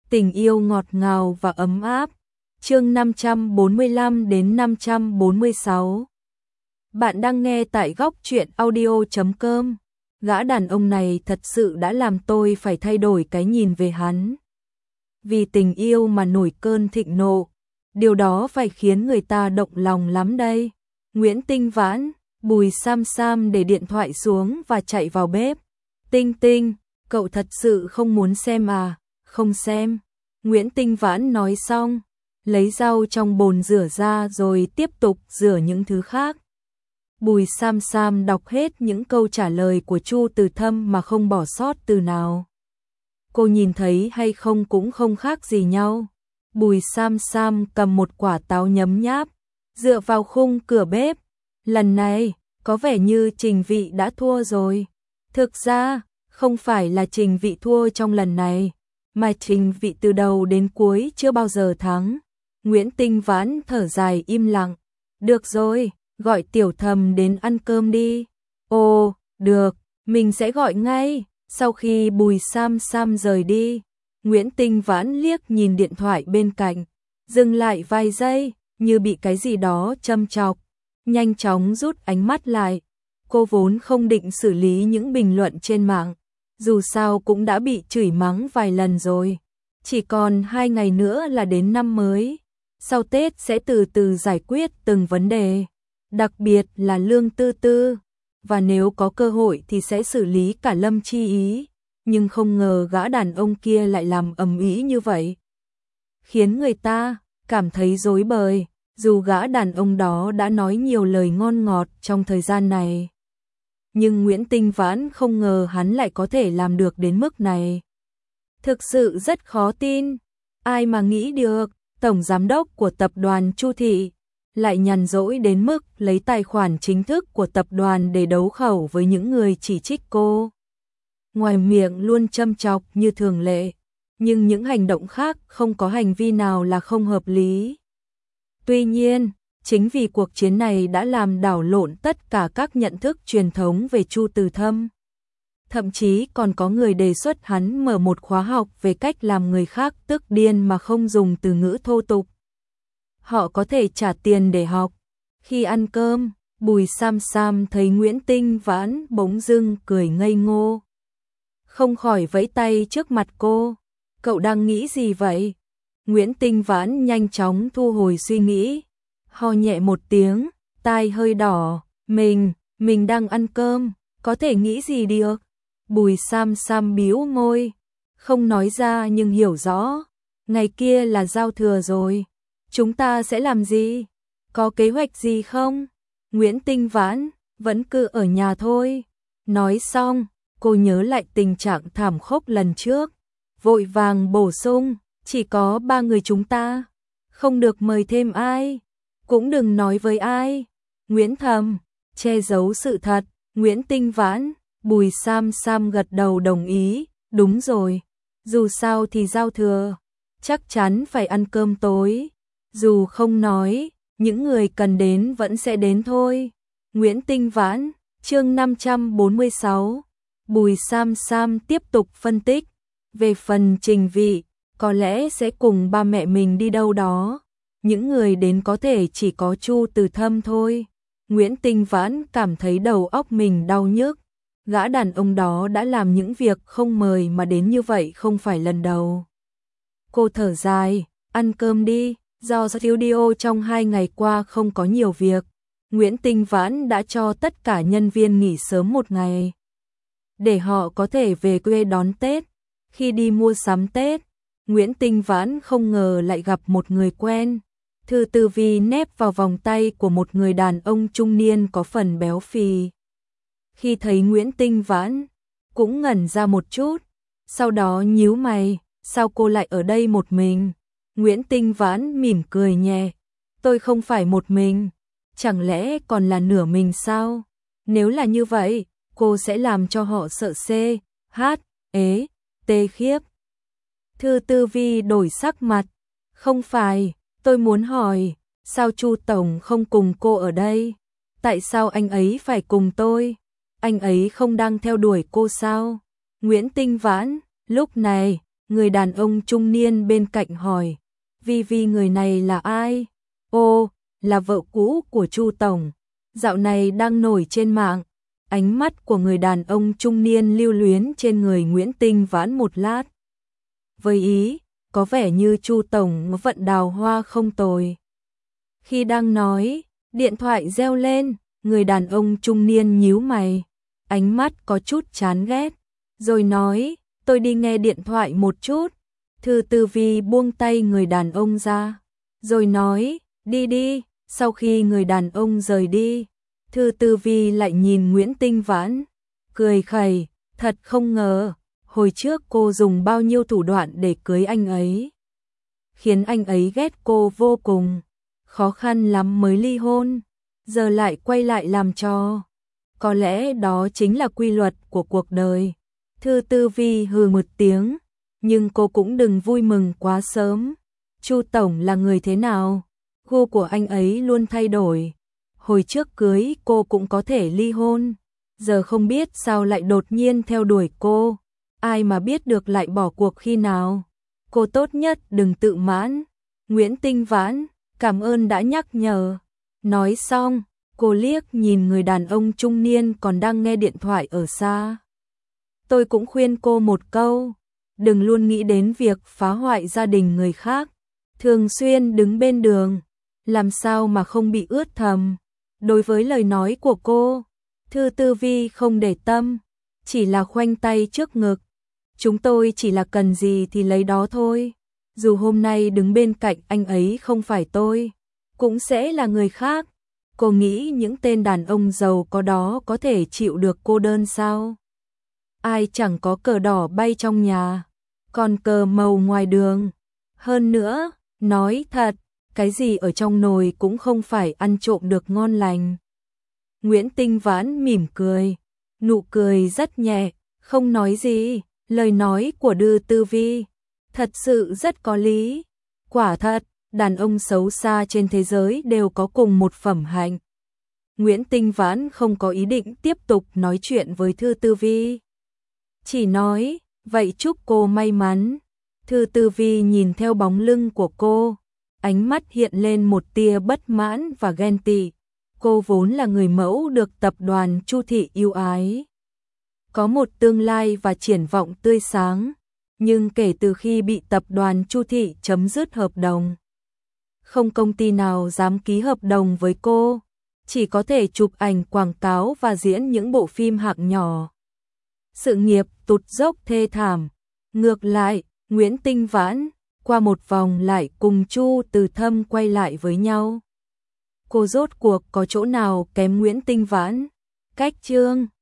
Tình yêu ngọt ngào và ấm áp. Chương 545 đến 546. Bạn đang nghe tại góc truyện audio.com. Gã đàn ông này thật sự đã làm tôi phải thay đổi cái nhìn về hắn. Vì tình yêu mà nổi cơn thịnh nộ, điều đó phải khiến người ta động lòng lắm đây. Nguyễn Tinh Vãn, Bùi Sam Sam để điện thoại xuống và chạy vào bếp. Tinh Tinh, cậu thật sự không muốn xem à? Không xem. Nguyễn Tinh Vãn nói xong, lấy rau trong bồn rửa ra rồi tiếp tục rửa những thứ khác. Bùi Sam Sam đọc hết những câu trả lời của Chu Từ Thâm mà không bỏ sót từ nào. Cô nhìn thấy hay không cũng không khác gì nhau. Bùi Sam Sam cầm một quả táo nhấm nháp, dựa vào khung cửa bếp. Lần này, có vẻ như Trình Vị đã thua rồi. Thực ra, không phải là Trình Vị thua trong lần này, mà Trình Vị từ đầu đến cuối chưa bao giờ thắng. Nguyễn Tinh Vãn thở dài im lặng. Được rồi, gọi Tiểu Thầm đến ăn cơm đi. Ồ, được, mình sẽ gọi ngay. Sau khi Bùi Sam Sam rời đi, Nguyễn Tinh Vãn liếc nhìn điện thoại bên cạnh, dừng lại vài giây, như bị cái gì đó châm chọc, nhanh chóng rút ánh mắt lại. Cô vốn không định xử lý những bình luận trên mạng, dù sao cũng đã bị chửi mắng vài lần rồi. Chỉ còn 2 ngày nữa là đến năm mới, sau Tết sẽ từ từ giải quyết từng vấn đề, đặc biệt là Lương Tư Tư, và nếu có cơ hội thì sẽ xử lý cả Lâm Chi Ý, nhưng không ngờ gã đàn ông kia lại làm ầm ĩ như vậy, khiến người ta cảm thấy rối bời. Dù gã đàn ông đó đã nói nhiều lời ngon ngọt trong thời gian này, nhưng Nguyễn Tinh Vãn không ngờ hắn lại có thể làm được đến mức này. Thực sự rất khó tin, ai mà nghĩ được, tổng giám đốc của tập đoàn Chu Thị lại nhàn rỗi đến mức lấy tài khoản chính thức của tập đoàn để đấu khẩu với những người chỉ trích cô. Ngoài miệng luôn châm chọc như thường lệ, nhưng những hành động khác không có hành vi nào là không hợp lý. Tuy nhiên, chính vì cuộc chiến này đã làm đảo lộn tất cả các nhận thức truyền thống về Chu Từ Thâm. Thậm chí còn có người đề xuất hắn mở một khóa học về cách làm người khác tức điên mà không dùng từ ngữ thô tục. Họ có thể trả tiền để học. Khi ăn cơm, Bùi Sam Sam thấy Nguyễn Tinh Vãn bỗng dưng cười ngây ngô, không khỏi vẫy tay trước mặt cô. Cậu đang nghĩ gì vậy? Nguyễn Tinh Vãn nhanh chóng thu hồi suy nghĩ, ho nhẹ một tiếng, tai hơi đỏ. Mình đang ăn cơm, có thể nghĩ gì được? Bùi Sam Sam bĩu môi, không nói ra nhưng hiểu rõ. Ngày kia là giao thừa rồi, chúng ta sẽ làm gì? Có kế hoạch gì không? Nguyễn Tinh Vãn, vẫn cứ ở nhà thôi. Nói xong, cô nhớ lại tình trạng thảm khốc lần trước, vội vàng bổ sung, chỉ có 3 người chúng ta, không được mời thêm ai, cũng đừng nói với ai. Nguyễn Thầm, che giấu sự thật. Nguyễn Tinh Vãn, Bùi Sam Sam gật đầu đồng ý, đúng rồi, dù sao thì giao thừa, chắc chắn phải ăn cơm tối, dù không nói, những người cần đến vẫn sẽ đến thôi. Nguyễn Tinh Vãn, chương 546. Bùi Sam Sam tiếp tục phân tích, về phần Trình Vị, có lẽ sẽ cùng ba mẹ mình đi đâu đó, những người đến có thể chỉ có Chu Từ Thâm thôi. Nguyễn Tinh Vãn cảm thấy đầu óc mình đau nhức, gã đàn ông đó đã làm những việc không mời mà đến như vậy không phải lần đầu. Cô thở dài, ăn cơm đi, do studio trong 2 ngày qua không có nhiều việc, Nguyễn Tinh Vãn đã cho tất cả nhân viên nghỉ sớm 1 ngày, để họ có thể về quê đón Tết. Khi đi mua sắm Tết, Nguyễn Tinh Vãn không ngờ lại gặp một người quen. Thư Tư Vi nép vào vòng tay của một người đàn ông trung niên có phần béo phì. Khi thấy Nguyễn Tinh Vãn, cũng ngẩn ra một chút, sau đó nhíu mày, sao cô lại ở đây một mình? Nguyễn Tinh Vãn mỉm cười nhẹ, tôi không phải một mình, chẳng lẽ còn là nửa mình sao? Nếu là như vậy, cô sẽ làm cho họ sợ tê khiếp. Thư Tư Vi đổi sắc mặt, không phải, tôi muốn hỏi, sao Chu Tổng không cùng cô ở đây? Tại sao anh ấy phải cùng tôi? Anh ấy không đang theo đuổi cô sao? Nguyễn Tinh Vãn, lúc này, Người đàn ông trung niên bên cạnh hỏi, Vi người này là ai? Ô, là vợ cũ của Chu tổng, dạo này đang nổi trên mạng. Ánh mắt của người đàn ông trung niên lưu luyến trên người Nguyễn Tinh Vãn một lát. Với ý, có vẻ như Chu tổng vận đào hoa không tồi. Khi đang nói, điện thoại reo lên, người đàn ông trung niên nhíu mày, ánh mắt có chút chán ghét, rồi nói, tôi đi nghe điện thoại một chút. Thư Tư Vi buông tay người đàn ông ra, rồi nói, đi đi. Sau khi người đàn ông rời đi, Thư Tư Vi lại nhìn Nguyễn Tinh Vãn, cười khẩy, thật không ngờ, hồi trước cô dùng bao nhiêu thủ đoạn để cưới anh ấy, khiến anh ấy ghét cô vô cùng, khó khăn lắm mới ly hôn, giờ lại quay lại làm trò. Có lẽ đó chính là quy luật của cuộc đời. Thư Tư Vi hừ một tiếng, nhưng cô cũng đừng vui mừng quá sớm. Chu tổng là người thế nào? Gu của anh ấy luôn thay đổi. Hồi trước cưới cô cũng có thể ly hôn, giờ không biết sao lại đột nhiên theo đuổi cô. Ai mà biết được lại bỏ cuộc khi nào. Cô tốt nhất đừng tự mãn. Nguyễn Tinh Vãn, cảm ơn đã nhắc nhở. Nói xong, cô liếc nhìn người đàn ông trung niên còn đang nghe điện thoại ở xa. Tôi cũng khuyên cô một câu, đừng luôn nghĩ đến việc phá hoại gia đình người khác. Thường xuyên đứng bên đường, làm sao mà không bị ướt thầm. Đối với lời nói của cô, Thư Tư Vi không để tâm, chỉ là khoanh tay trước ngực. Chúng tôi chỉ là cần gì thì lấy đó thôi. Dù hôm nay đứng bên cạnh anh ấy không phải tôi, cũng sẽ là người khác. Cô nghĩ những tên đàn ông giàu có đó có thể chịu được cô đơn sao? Ai chẳng có cờ đỏ bay trong nhà, còn cờ màu ngoài đường. Hơn nữa, nói thật, cái gì ở trong nồi cũng không phải ăn trộm được ngon lành. Nguyễn Tinh Vãn mỉm cười, nụ cười rất nhẹ, không nói gì. Lời nói của Thư Tư Vi thật sự rất có lý. Quả thật, đàn ông xấu xa trên thế giới đều có cùng một phẩm hạnh. Nguyễn Tinh Vãn không có ý định tiếp tục nói chuyện với Thư Tư Vi, chỉ nói, vậy chúc cô may mắn. Thư Tư Vi nhìn theo bóng lưng của cô, ánh mắt hiện lên một tia bất mãn và ghen tị. Cô vốn là người mẫu được tập đoàn Chu Thị yêu ái, có một tương lai và triển vọng tươi sáng, nhưng kể từ khi bị tập đoàn Chu Thị chấm dứt hợp đồng, không công ty nào dám ký hợp đồng với cô, chỉ có thể chụp ảnh quảng cáo và diễn những bộ phim hạng nhỏ. Sự nghiệp tụt dốc thê thảm. Ngược lại, Nguyễn Tinh Vãn qua một vòng lại cùng Chu Từ Thâm quay lại với nhau. Cô rốt cuộc có chỗ nào kém Nguyễn Tinh Vãn? Cách chương